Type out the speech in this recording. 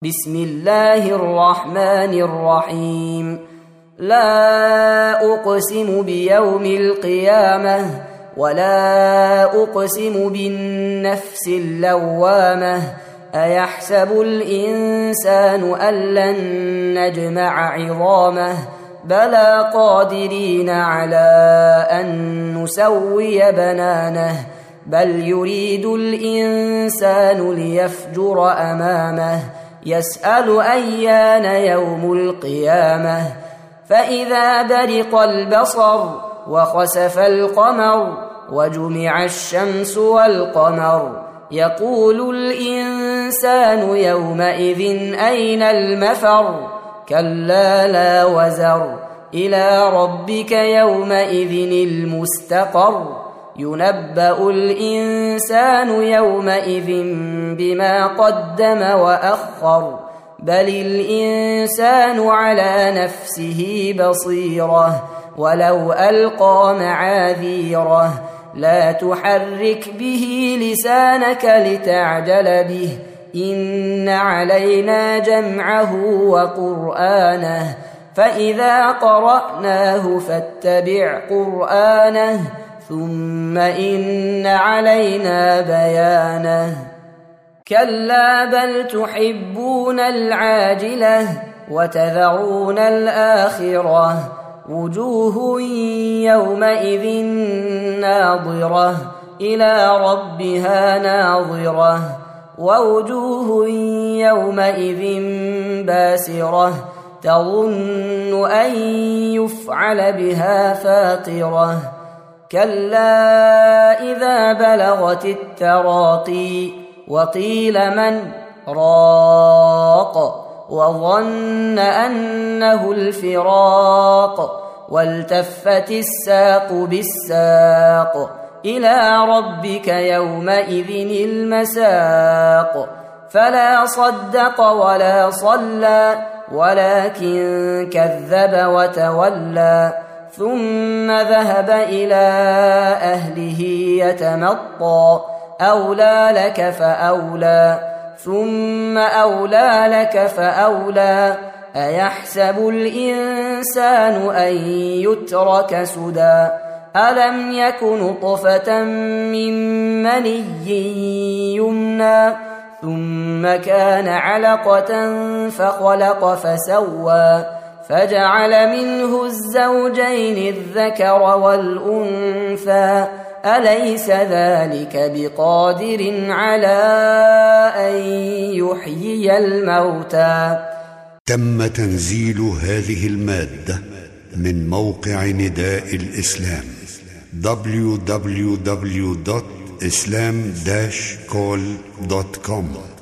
بسم الله الرحمن الرحيم لا أقسم بيوم القيامة ولا أقسم بالنفس اللوامة أيحسب الإنسان أن لن نجمع عظامه بلى قادرين على أن نسوي بنانه بل يريد الإنسان ليفجر أمامه يسأل أيان يوم القيامة فإذا برق البصر وخسف القمر وجمع الشمس والقمر يقول الإنسان يومئذ أين المفر كلا لا وزر إلى ربك يومئذ المستقر ينبأ الإنسان يومئذ بما قدم وأخر بل الإنسان على نفسه بصيرة ولو ألقى معاذيره لا تحرك به لسانك لتعجل به إن علينا جمعه وقرآنه فإذا قرأناه فاتبع قرآنه ثم إن علينا بيانه كلا بل تحبون العاجلة وتذرون الآخرة وجوه يومئذ ناظرة إلى ربها ناظرة ووجوه يومئذ باسرة تظن أن يفعل بها فاقرة كلا إذا بلغت التراقي وقيل من راق وظن أنه الفراق والتفت الساق بالساق إلى ربك يومئذ المساق فلا صدق ولا صلى ولكن كذب وتولى ثم ذهب إلى أهله يتمطى أولى لك فأولى ثم أولى لك فأولى أيحسب الإنسان أن يترك سدى ألم يك نطفة من مني يمنى ثم كان علقة فخلق فسوى فجعل منه الزوجين الذكر والأنثى أليس ذلك بقادر على أن يحيي الموتى. تم تنزيل هذه المادة من موقع نداء الإسلام www.islam-call.com